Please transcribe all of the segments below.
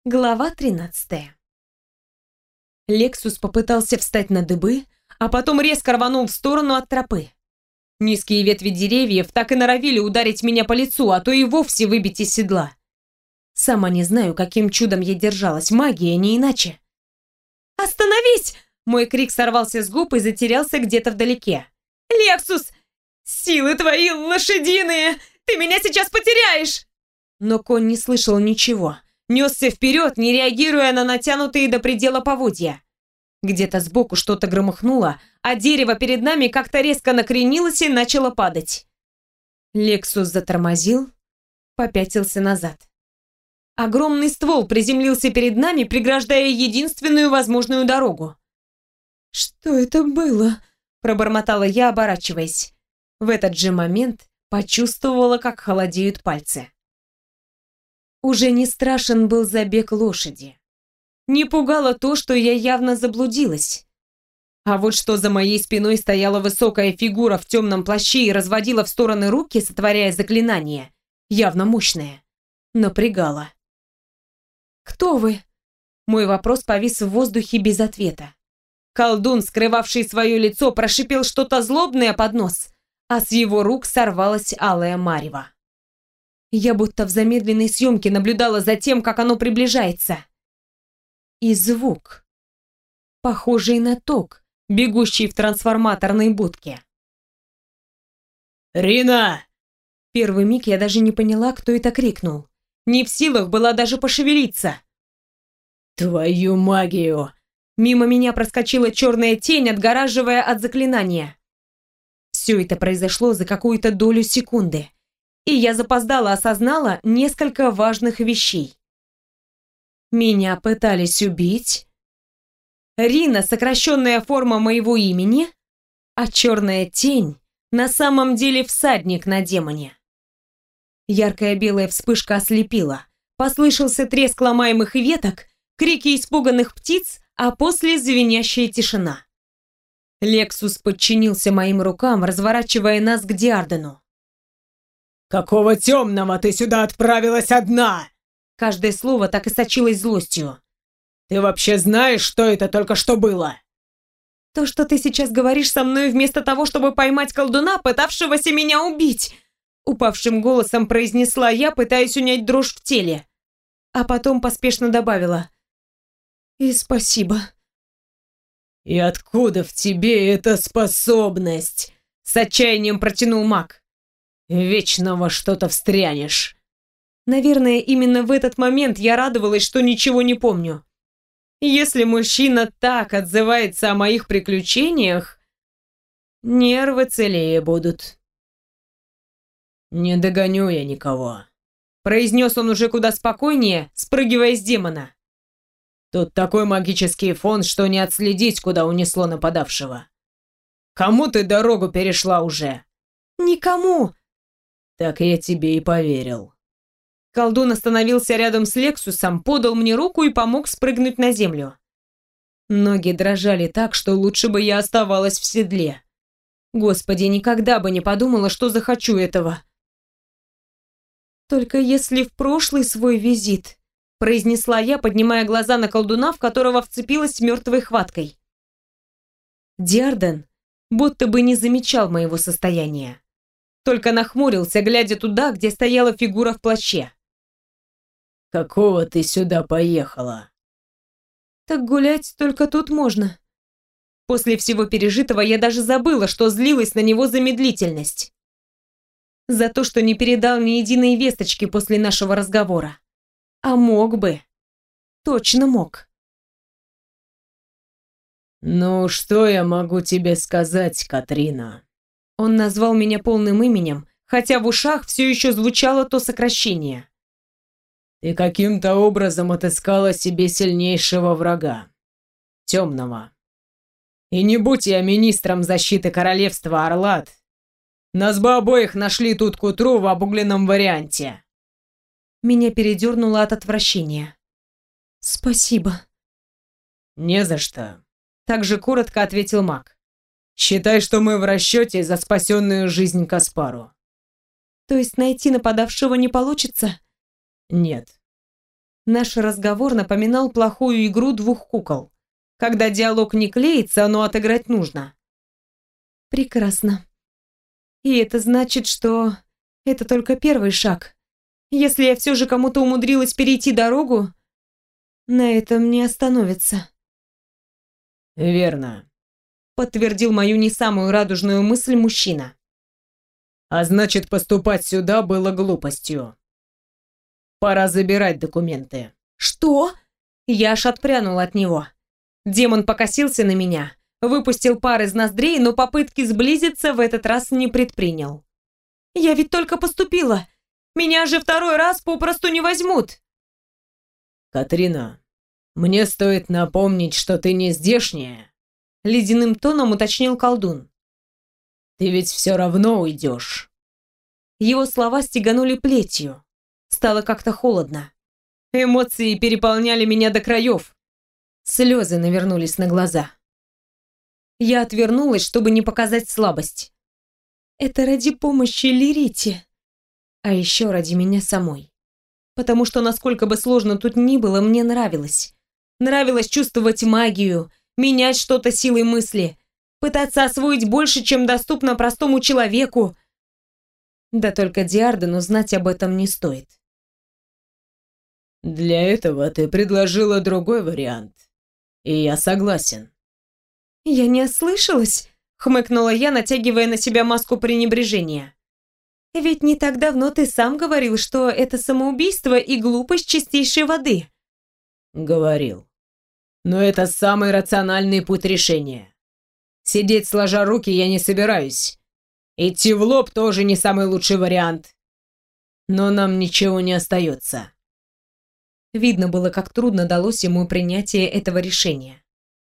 Глава 13. Лексус попытался встать на дыбы, а потом резко рванул в сторону от тропы. Низкие ветви деревьев так и норовили ударить меня по лицу, а то и вовсе выбить из седла. Сама не знаю, каким чудом я держалась, магия, не иначе. «Остановись!» Мой крик сорвался с губ и затерялся где-то вдалеке. «Лексус! Силы твои лошадиные! Ты меня сейчас потеряешь!» Но конь не слышал ничего. Несся вперед, не реагируя на натянутые до предела поводья. Где-то сбоку что-то громыхнуло, а дерево перед нами как-то резко накренилось и начало падать. Лексус затормозил, попятился назад. Огромный ствол приземлился перед нами, преграждая единственную возможную дорогу. «Что это было?» – пробормотала я, оборачиваясь. В этот же момент почувствовала, как холодеют пальцы. Уже не страшен был забег лошади. Не пугало то, что я явно заблудилась. А вот что за моей спиной стояла высокая фигура в темном плаще и разводила в стороны руки, сотворяя заклинание, явно мощное, напрягало. «Кто вы?» Мой вопрос повис в воздухе без ответа. Колдун, скрывавший свое лицо, прошипел что-то злобное под нос, а с его рук сорвалась алая марево. Я будто в замедленной съемке наблюдала за тем, как оно приближается. И звук, похожий на ток, бегущий в трансформаторной будке. «Рина!» Первый миг я даже не поняла, кто это крикнул. Не в силах была даже пошевелиться. «Твою магию!» Мимо меня проскочила черная тень, отгораживая от заклинания. Все это произошло за какую-то долю секунды. И я запоздала осознала несколько важных вещей. Меня пытались убить. Рина — сокращенная форма моего имени, а черная тень на самом деле всадник на демоне. Яркая белая вспышка ослепила. Послышался треск ломаемых веток, крики испуганных птиц, а после звенящая тишина. Лексус подчинился моим рукам, разворачивая нас к Диардену. «Какого темного ты сюда отправилась одна?» Каждое слово так и сочилось злостью. «Ты вообще знаешь, что это только что было?» «То, что ты сейчас говоришь со мной вместо того, чтобы поймать колдуна, пытавшегося меня убить!» Упавшим голосом произнесла я, пытаясь унять дрожь в теле. А потом поспешно добавила. «И спасибо». «И откуда в тебе эта способность?» С отчаянием протянул маг. «Вечно во что-то встрянешь». Наверное, именно в этот момент я радовалась, что ничего не помню. Если мужчина так отзывается о моих приключениях, нервы целее будут. «Не догоню я никого», — произнес он уже куда спокойнее, спрыгивая с демона. «Тут такой магический фон, что не отследить, куда унесло нападавшего. Кому ты дорогу перешла уже?» «Никому!» «Так я тебе и поверил». Колдун остановился рядом с Лексусом, подал мне руку и помог спрыгнуть на землю. Ноги дрожали так, что лучше бы я оставалась в седле. Господи, никогда бы не подумала, что захочу этого. «Только если в прошлый свой визит», — произнесла я, поднимая глаза на колдуна, в которого вцепилась мертвой хваткой. Диарден будто бы не замечал моего состояния. Только нахмурился, глядя туда, где стояла фигура в плаще. «Какого ты сюда поехала?» «Так гулять только тут можно». После всего пережитого я даже забыла, что злилась на него за медлительность. За то, что не передал ни единой весточки после нашего разговора. А мог бы. Точно мог. «Ну, что я могу тебе сказать, Катрина?» Он назвал меня полным именем, хотя в ушах все еще звучало то сокращение. «Ты каким-то образом отыскала себе сильнейшего врага. Темного. И не будь я министром защиты королевства Орлат, нас бы обоих нашли тут к утру в обугленном варианте». Меня передернуло от отвращения. «Спасибо». «Не за что», — так же коротко ответил маг. «Считай, что мы в расчете за спасенную жизнь Каспару». «То есть найти нападавшего не получится?» «Нет. Наш разговор напоминал плохую игру двух кукол, когда диалог не клеится, но отыграть нужно. Прекрасно. И это значит, что это только первый шаг. Если я все же кому-то умудрилась перейти дорогу, на этом не остановится. Верно, Подтвердил мою не самую радужную мысль мужчина. а значит, поступать сюда было глупостью. Пора забирать документы. Что? Я аж отпрянула от него. Демон покосился на меня, выпустил пар из ноздрей, но попытки сблизиться в этот раз не предпринял. Я ведь только поступила. Меня же второй раз попросту не возьмут. Катрина, мне стоит напомнить, что ты не здешняя. Ледяным тоном уточнил колдун. Ты ведь все равно уйдешь. Его слова стеганули плетью. Стало как-то холодно. Эмоции переполняли меня до краев. Слезы навернулись на глаза. Я отвернулась, чтобы не показать слабость. Это ради помощи Лирите. А еще ради меня самой. Потому что, насколько бы сложно тут ни было, мне нравилось. Нравилось чувствовать магию, менять что-то силой мысли, пытаться освоить больше, чем доступно простому человеку. Да только Диардену знать об этом не стоит. Для этого ты предложила другой вариант. И я согласен. «Я не ослышалась?» — хмыкнула я, натягивая на себя маску пренебрежения. «Ведь не так давно ты сам говорил, что это самоубийство и глупость чистейшей воды». Говорил. Но это самый рациональный путь решения. Сидеть сложа руки я не собираюсь. Идти в лоб тоже не самый лучший вариант. Но нам ничего не остается. Видно было, как трудно далось ему принятие этого решения.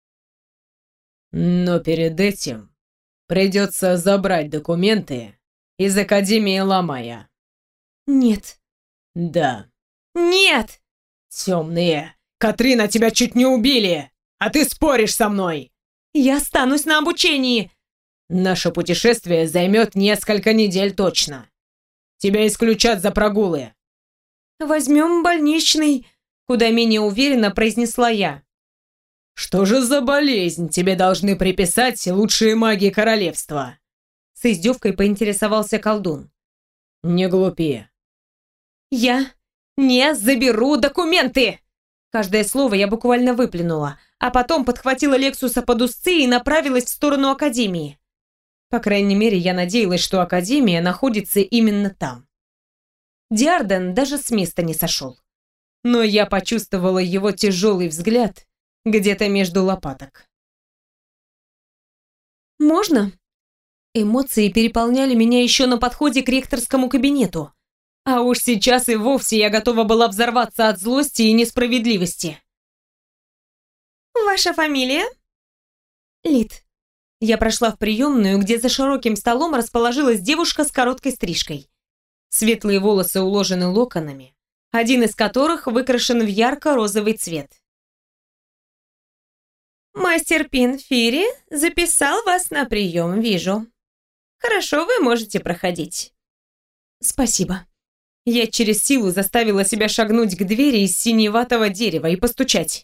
Но перед этим придется забрать документы из Академии Ламая. «Нет». Да. «Нет!» Темные. Катрина, тебя чуть не убили, а ты споришь со мной. «Я останусь на обучении!» Наше путешествие займет несколько недель точно. Тебя исключат за прогулы. «Возьмем больничный», — куда менее уверенно произнесла я. Что же за болезнь тебе должны приписать лучшие маги королевства? С издевкой поинтересовался колдун. Не глупи. «Я не заберу документы!» Каждое слово я буквально выплюнула, а потом подхватила Лексуса под узцы и направилась в сторону Академии. По крайней мере, я надеялась, что Академия находится именно там. Диарден даже с места не сошел. Но я почувствовала его тяжелый взгляд где-то между лопаток. «Можно?» Эмоции переполняли меня еще на подходе к ректорскому кабинету. А уж сейчас и вовсе я готова была взорваться от злости и несправедливости. «Ваша фамилия?» «Лид». Я прошла в приемную, где за широким столом расположилась девушка с короткой стрижкой. Светлые волосы уложены локонами, один из которых выкрашен в ярко-розовый цвет. «Мастер Пинфири записал вас на прием, вижу. Хорошо, вы можете проходить». «Спасибо». Я через силу заставила себя шагнуть к двери из синеватого дерева и постучать.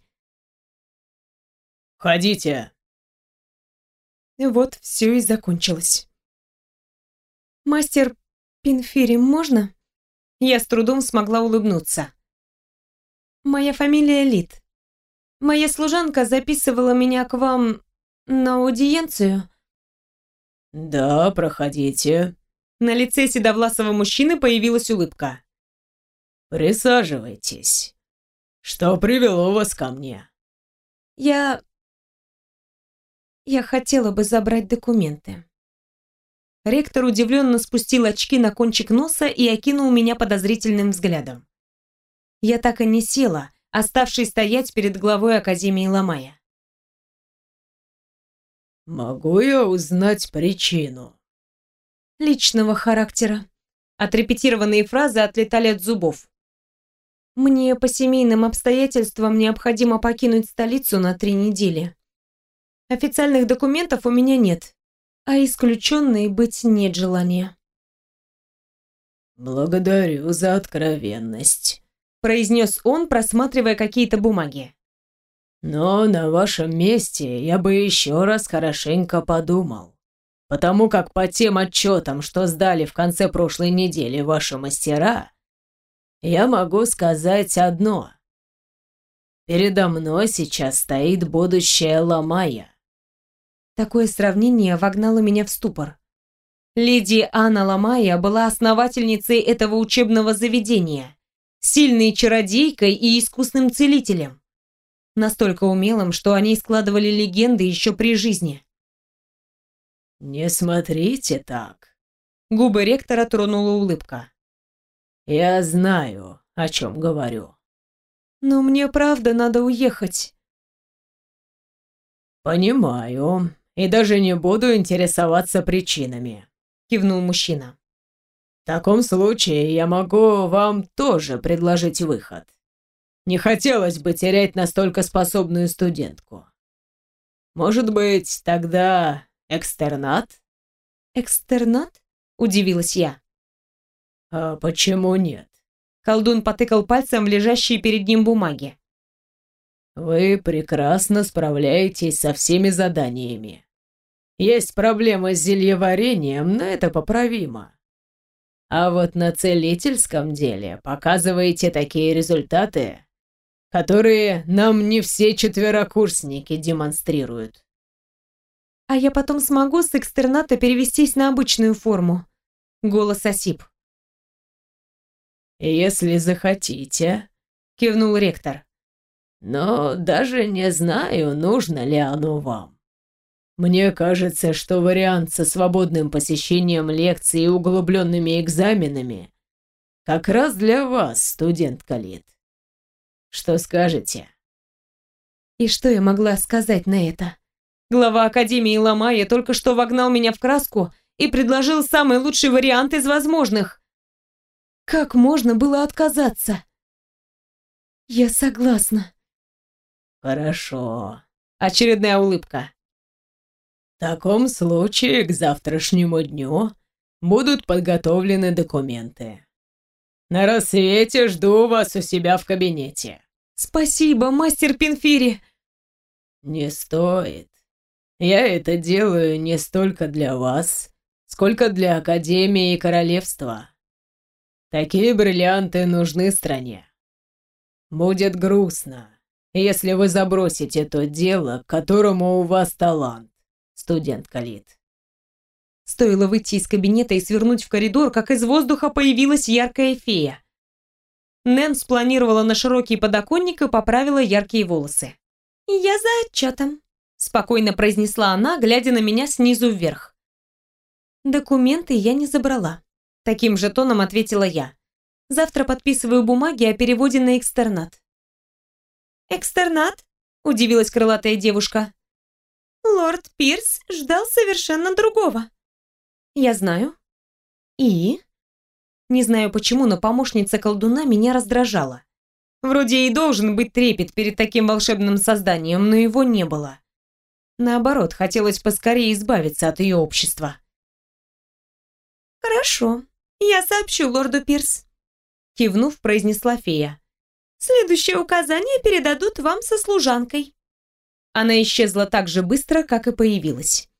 «Входите». Вот все и закончилось. «Мастер Пинфири, можно?» Я с трудом смогла улыбнуться. «Моя фамилия Лид. Моя служанка записывала меня к вам на аудиенцию». «Да, проходите». На лице седовласого мужчины появилась улыбка. «Присаживайтесь. Что привело вас ко мне?» Я хотела бы забрать документы». Ректор удивленно спустил очки на кончик носа и окинул меня подозрительным взглядом. Я так и не села, оставшись стоять перед главой Академии Ламая. «Могу я узнать причину?» «Личного характера». Отрепетированные фразы отлетали от зубов. «Мне по семейным обстоятельствам необходимо покинуть столицу на 3 недели. Официальных документов у меня нет, а исключенной быть нет желания». «Благодарю за откровенность», произнес он, просматривая какие-то бумаги. «Но на вашем месте я бы еще раз хорошенько подумал. Потому как по тем отчетам, что сдали в конце прошлой недели ваши мастера, я могу сказать одно. Передо мной сейчас стоит будущее Ламая». Такое сравнение вогнало меня в ступор. Леди Анна Ламая была основательницей этого учебного заведения, сильной чародейкой и искусным целителем. Настолько умелым, что о ней складывали легенды еще при жизни. «Не смотрите так». Губы ректора тронула улыбка. «Я знаю, о чем говорю». «Но мне правда надо уехать». «Понимаю, и даже не буду интересоваться причинами», — кивнул мужчина. «В таком случае я могу вам тоже предложить выход. Не хотелось бы терять настолько способную студентку. Может быть, тогда экстернат?» «Экстернат?» — удивилась я. «А почему нет?» Колдун потыкал пальцем в лежащие перед ним бумаги. «Вы прекрасно справляетесь со всеми заданиями. Есть проблемы с зельеварением, но это поправимо. А вот на целительском деле показываете такие результаты, которые нам не все четверокурсники демонстрируют». «А я потом смогу с экстерната перевестись на обычную форму?» Голос осип. «Если захотите», — кивнул ректор. «Но даже не знаю, нужно ли оно вам. Мне кажется, что вариант со свободным посещением лекций и углубленными экзаменами как раз для вас, студент Калит. Что скажете?» И что я могла сказать на это? Глава Академии Ламая только что вогнал меня в краску и предложил самый лучший вариант из возможных. Как можно было отказаться? «Я согласна». «Хорошо». Очередная улыбка. «В таком случае к завтрашнему дню будут подготовлены документы. На рассвете жду вас у себя в кабинете». «Спасибо, мастер Пинфири». «Не стоит. Я это делаю не столько для вас, сколько для Академии и Королевства. Такие бриллианты нужны стране. Будет грустно, если вы забросите то дело, к которому у вас талант, студент Калит». Стоило выйти из кабинета и свернуть в коридор, как из воздуха появилась яркая фея. Нэн спланировала на широкий подоконник и поправила яркие волосы. «Я за отчетом», — спокойно произнесла она, глядя на меня снизу вверх. «Документы я не забрала», — таким же тоном ответила я. «Завтра подписываю бумаги о переводе на экстернат». «Экстернат?» — удивилась крылатая девушка. «Лорд Пирс ждал совершенно другого». «Я знаю. И?» Не знаю почему, но помощница колдуна меня раздражала. Вроде и должен быть трепет перед таким волшебным созданием, но его не было. Наоборот, хотелось поскорее избавиться от ее общества. «Хорошо, я сообщу лорду Пирс», — кивнув, произнесла фея. «Следующее указание передадут вам со служанкой». Она исчезла так же быстро, как и появилась.